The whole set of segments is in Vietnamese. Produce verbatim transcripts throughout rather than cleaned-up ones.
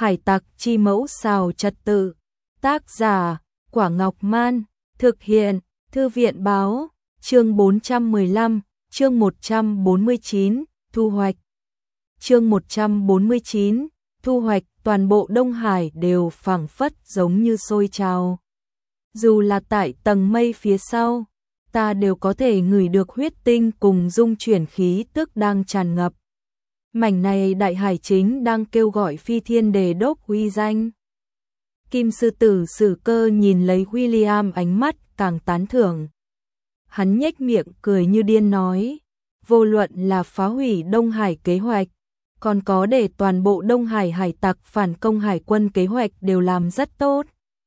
Hải tặc chi mẫu xào trật tự. Tác giả, Quả Ngọc Man. Thực hiện, Thư viện Báo. Chương bốn trăm mười lăm, chương một trăm bốn mươi chín, thu hoạch. Chương một trăm bốn mươi chín, thu hoạch. Toàn bộ Đông Hải đều phảng phất giống như sôi trào. Dù là tại tầng mây phía sau, ta đều có thể ngửi được huyết tinh cùng dung chuyển khí tức đang tràn ngập. Mảnh này đại hải chính đang kêu gọi Phi Thiên Đề Đốc uy danh. Kim sư tử Sử Cơ nhìn lấy William, ánh mắt càng tán thưởng. Hắn nhếch miệng cười như điên nói, vô luận là phá hủy Đông Hải kế hoạch, còn có để toàn bộ Đông Hải hải tặc phản công hải quân kế hoạch đều làm rất tốt.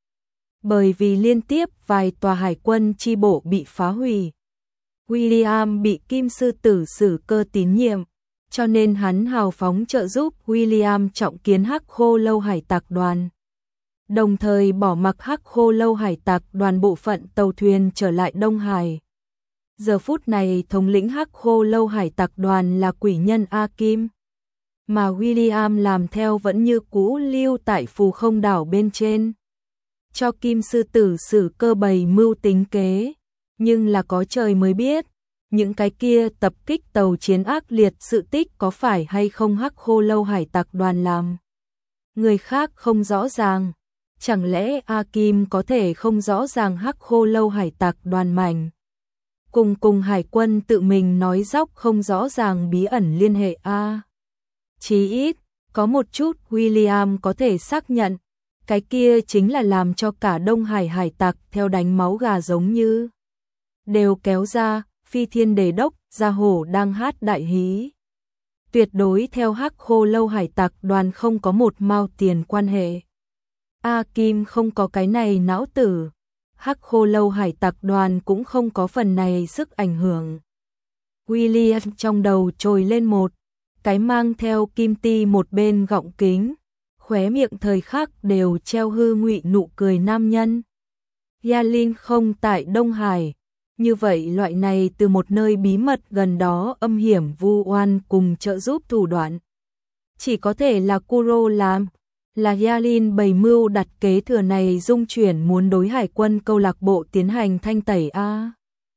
Bởi vì liên tiếp vài tòa hải quân chi bộ bị phá hủy, William bị Kim sư tử Sử Cơ tín nhiệm, cho nên hắn hào phóng trợ giúp William trọng kiến Hắc Khô Lâu hải tặc đoàn. Đồng thời bỏ mặc Hắc Khô Lâu hải tặc đoàn bộ phận tàu thuyền trở lại Đông Hải. Giờ phút này thống lĩnh Hắc Khô Lâu hải tặc đoàn là quỷ nhân A Kim, mà William làm theo vẫn như cũ lưu tại Phù Không đảo bên trên. Cho Kim sư tử Sử Cơ bày mưu tính kế, nhưng là có trời mới biết, những cái kia tập kích tàu chiến ác liệt sự tích có phải hay không Hắc Khô Lâu hải tặc đoàn làm. Người khác không rõ ràng, chẳng lẽ A Kim có thể không rõ ràng Hắc Khô Lâu hải tặc đoàn mảnh? Cùng cùng hải quân tự mình nói dóc không rõ ràng bí ẩn liên hệ A. Chí ít, có một chút William có thể xác nhận, cái kia chính là làm cho cả Đông Hải hải tặc theo đánh máu gà giống như đều kéo ra, Phi Thiên Đề Đốc, Gia Hổ đang hát đại hí. Tuyệt đối theo Hắc Khô Lâu hải tặc đoàn không có một mao tiền quan hệ. A Kim không có cái này não tử, Hắc Khô Lâu hải tặc đoàn cũng không có phần này sức ảnh hưởng. William trong đầu trồi lên một cái mang theo kim ti một bên gọng kính, khóe miệng thời khắc đều treo hư ngụy nụ cười nam nhân. Yalin không tại Đông Hải, như vậy loại này từ một nơi bí mật gần đó âm hiểm vu oan cùng trợ giúp thủ đoạn, chỉ có thể là Kuro làm. Là Yalin bày mưu đặt kế thừa này dung chuyển muốn đối hải quân câu lạc bộ tiến hành thanh tẩy a.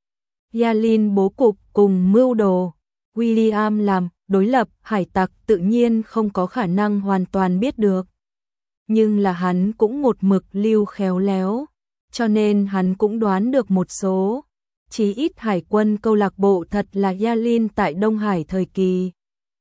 Yalin bố cục cùng mưu đồ, William làm đối lập hải tặc tự nhiên không có khả năng hoàn toàn biết được. Nhưng là hắn cũng một mực lưu khéo léo, cho nên hắn cũng đoán được một số. Chí ít hải quân câu lạc bộ thật là Yalin tại Đông Hải thời kỳ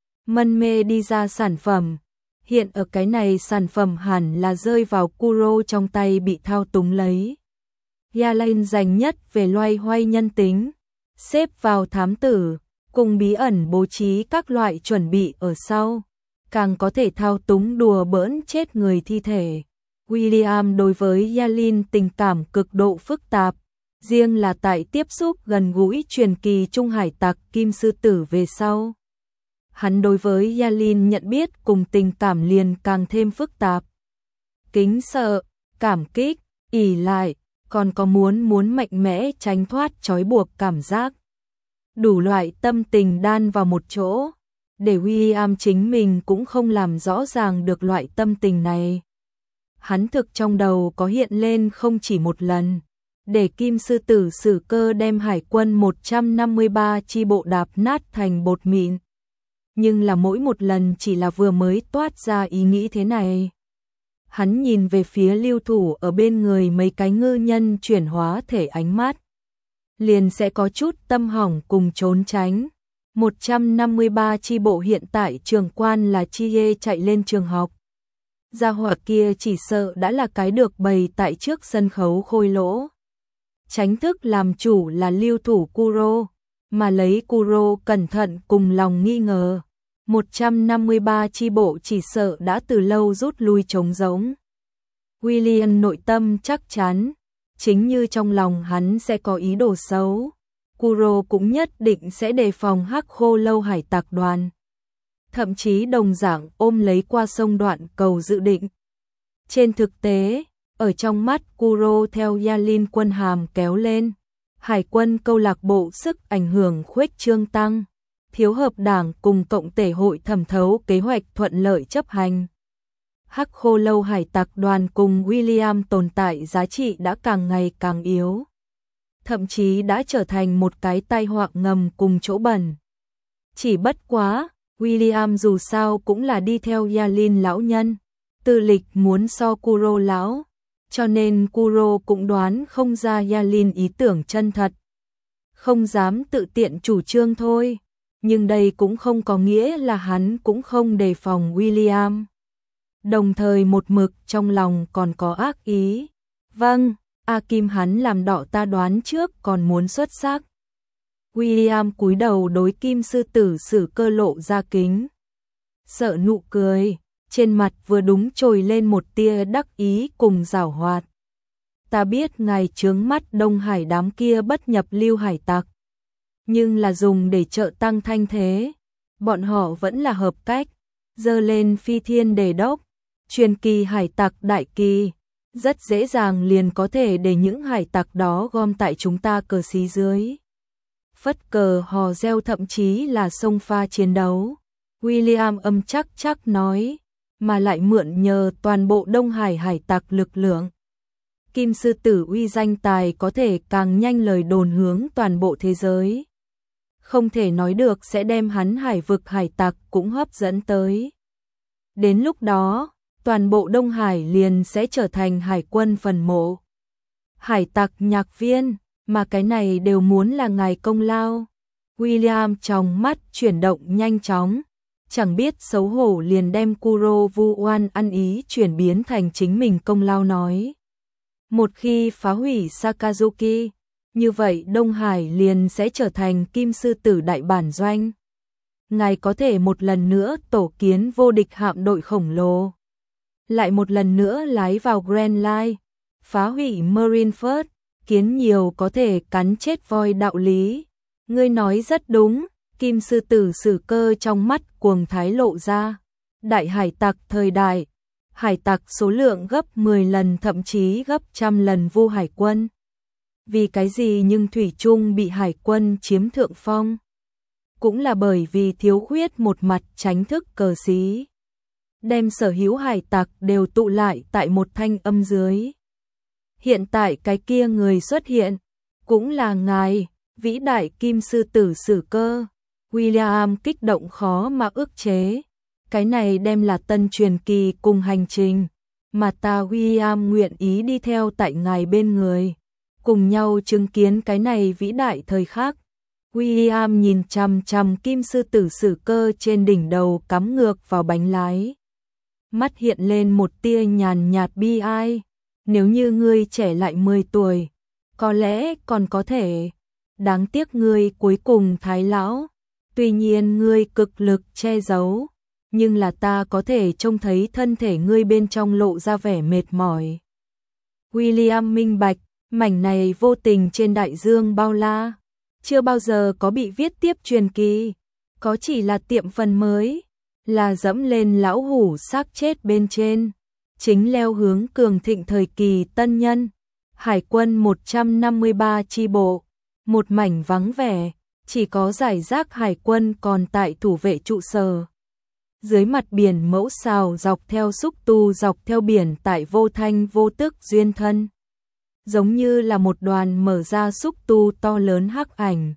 mân mê đi ra sản phẩm. Hiện ở cái này sản phẩm hẳn là rơi vào Kuro trong tay bị thao túng lấy. Yalin dành nhất về loay hoay nhân tính, xếp vào thám tử, cùng bí ẩn bố trí các loại chuẩn bị ở sau, càng có thể thao túng đùa bỡn chết người thi thể. William đối với Yalin tình cảm cực độ phức tạp, riêng là tại tiếp xúc gần gũi truyền kỳ trung hải tặc Kim sư tử về sau. Hắn đối với Yalin nhận biết cùng tình cảm liền càng thêm phức tạp. Kính sợ, cảm kích, ỷ lại, còn có muốn muốn mạnh mẽ tránh thoát trói buộc cảm giác. Đủ loại tâm tình đan vào một chỗ, để William chính mình cũng không làm rõ ràng được loại tâm tình này. Hắn thực trong đầu có hiện lên không chỉ một lần, để Kim sư tử Sử Cơ đem hải quân một trăm năm mươi ba chi bộ đạp nát thành bột mịn. Nhưng là mỗi một lần chỉ là vừa mới toát ra ý nghĩ thế này. Hắn nhìn về phía lưu thủ ở bên người mấy cái ngư nhân chuyển hóa thể, ánh mắt liền sẽ có chút tâm hỏng cùng trốn tránh. một trăm năm mươi ba chi bộ hiện tại trường quan là Chie chạy lên trường học. Gia hỏa kia chỉ sợ đã là cái được bày tại trước sân khấu khôi lỗ. Tránh thức làm chủ là lưu thủ Kuro, mà lấy Kuro cẩn thận cùng lòng nghi ngờ. một trăm năm mươi ba chi bộ chỉ sợ đã từ lâu rút lui trống rỗng. William nội tâm chắc chắn, chính như trong lòng hắn sẽ có ý đồ xấu, Kuro cũng nhất định sẽ đề phòng Hắc Khô Lâu hải tặc đoàn. Thậm chí đồng dạng ôm lấy qua sông Đoạn Cầu dự định. Trên thực tế, ở trong mắt Kuro theo Yalin quân hàm kéo lên, hải quân câu lạc bộ sức ảnh hưởng khuếch trương tăng, thiếu hợp đảng cùng cộng thể hội thẩm thấu kế hoạch thuận lợi chấp hành. Hắc Khô Lâu hải tặc đoàn cùng William tồn tại giá trị đã càng ngày càng yếu. Thậm chí đã trở thành một cái tai họa ngầm cùng chỗ bẩn. Chỉ bất quá, William dù sao cũng là đi theo Yalin lão nhân, tư lịch muốn so Kuro lão, cho nên Kuro cũng đoán không ra Yalin ý tưởng chân thật. Không dám tự tiện chủ trương thôi, nhưng đây cũng không có nghĩa là hắn cũng không đề phòng William. Đồng thời một mực trong lòng còn có ác ý. Vâng, A Kim hắn làm đỏ ta đoán trước còn muốn xuất sắc. William cúi đầu đối Kim sư tử Sử Cơ lộ ra kính. Sợ nụ cười, trên mặt vừa đúng trồi lên một tia đắc ý cùng giảo hoạt. Ta biết ngài chướng mắt Đông Hải đám kia bất nhập lưu hải tặc, nhưng là dùng để trợ tăng thanh thế. Bọn họ vẫn là hợp cách, dơ lên phi thiên đề đốc, truyền kỳ hải tặc đại kỳ, rất dễ dàng liền có thể để những hải tặc đó gom tại chúng ta cờ xí dưới. Phất cờ hò reo thậm chí là xông pha chiến đấu. William âm chắc chắc nói, mà lại mượn nhờ toàn bộ Đông Hải hải tặc lực lượng. Kim sư tử uy danh tài có thể càng nhanh lời đồn hướng toàn bộ thế giới. Không thể nói được sẽ đem hắn hải vực hải tặc cũng hấp dẫn tới. Đến lúc đó, toàn bộ Đông Hải liền sẽ trở thành hải quân phần mộ. Hải tặc nhạc viên, mà cái này đều muốn là ngài công lao. William trong mắt chuyển động nhanh chóng, chẳng biết xấu hổ liền đem Kuro vu oan ăn ý chuyển biến thành chính mình công lao nói. Một khi phá hủy Sakazuki, như vậy Đông Hải liền sẽ trở thành Kim sư tử đại bản doanh. Ngài có thể một lần nữa tổ kiến vô địch hạm đội khổng lồ. Lại một lần nữa lái vào Grand Line, phá hủy Marineford, kiến nhiều có thể cắn chết voi đạo lý. Ngươi nói rất đúng, Kim sư tử Sử Cơ trong mắt cuồng thái lộ ra. Đại hải tặc thời đại, hải tặc số lượng gấp mười lần thậm chí gấp trăm lần vu hải quân. Vì cái gì nhưng thủy chung bị hải quân chiếm thượng phong? Cũng là bởi vì thiếu khuyết một mặt tránh thức cờ xí. Đem sở hữu hải tặc đều tụ lại tại một thanh âm dưới. Hiện tại cái kia người xuất hiện, cũng là ngài, vĩ đại Kim sư tử Sử Cơ. William kích động khó mà ức chế. Cái này đem là tân truyền kỳ cùng hành trình, mà ta William nguyện ý đi theo tại ngài bên người, cùng nhau chứng kiến cái này vĩ đại thời khắc. William nhìn chằm chằm Kim sư tử Sử Cơ trên đỉnh đầu cắm ngược vào bánh lái. Mắt hiện lên một tia nhàn nhạt bi ai. Nếu như ngươi trẻ lại mười tuổi, có lẽ còn có thể. Đáng tiếc ngươi cuối cùng thái lão. Tuy nhiên ngươi cực lực che giấu, nhưng là ta có thể trông thấy thân thể ngươi bên trong lộ ra vẻ mệt mỏi. William minh bạch, mảnh này vô tình trên đại dương bao la, chưa bao giờ có bị viết tiếp truyền kỳ, có chỉ là tiệm phần mới, là dẫm lên lão hủ xác chết bên trên, chính leo hướng cường thịnh thời kỳ tân nhân. Hải quân một trăm năm mươi ba chi bộ, một mảnh vắng vẻ, chỉ có rải rác hải quân còn tại thủ vệ trụ sở. Dưới mặt biển mẫu xào dọc theo xúc tu dọc theo biển tại vô thanh vô tức duyên thân. Giống như là một đoàn mở ra xúc tu to lớn hắc ảnh.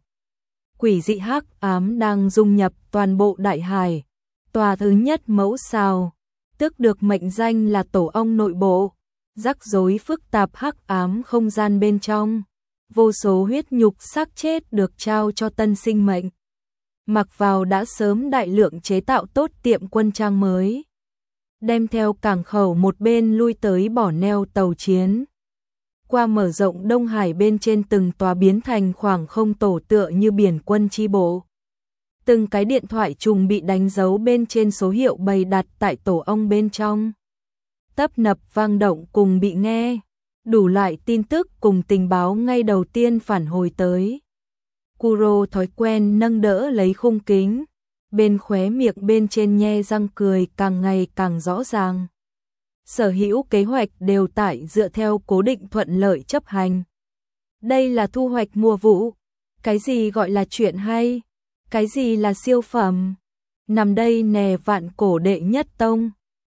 Quỷ dị hắc ám đang dung nhập toàn bộ đại hải. Tòa thứ nhất mẫu xào, tức được mệnh danh là tổ ong nội bộ, rắc rối phức tạp hắc ám không gian bên trong. Vô số huyết nhục xác chết được trao cho tân sinh mệnh. Mặc vào đã sớm đại lượng chế tạo tốt tiệm quân trang mới. Đem theo cảng khẩu một bên lui tới bỏ neo tàu chiến. Qua mở rộng Đông Hải bên trên từng tòa biến thành khoảng không tổ tựa như biển quân chi bộ. Từng cái điện thoại trùng bị đánh dấu bên trên số hiệu bày đặt tại tổ ong bên trong. Tấp nập vang động cùng bị nghe. Đủ loại tin tức cùng tình báo ngay đầu tiên phản hồi tới. Kuro thói quen nâng đỡ lấy khung kính, bên khóe miệng bên trên nhe răng cười càng ngày càng rõ ràng. Sở hữu kế hoạch đều tại dựa theo cố định thuận lợi chấp hành. Đây là thu hoạch mùa vụ. Cái gì gọi là chuyện hay? Cái gì là siêu phẩm? Nằm đây nè vạn cổ đệ nhất tông.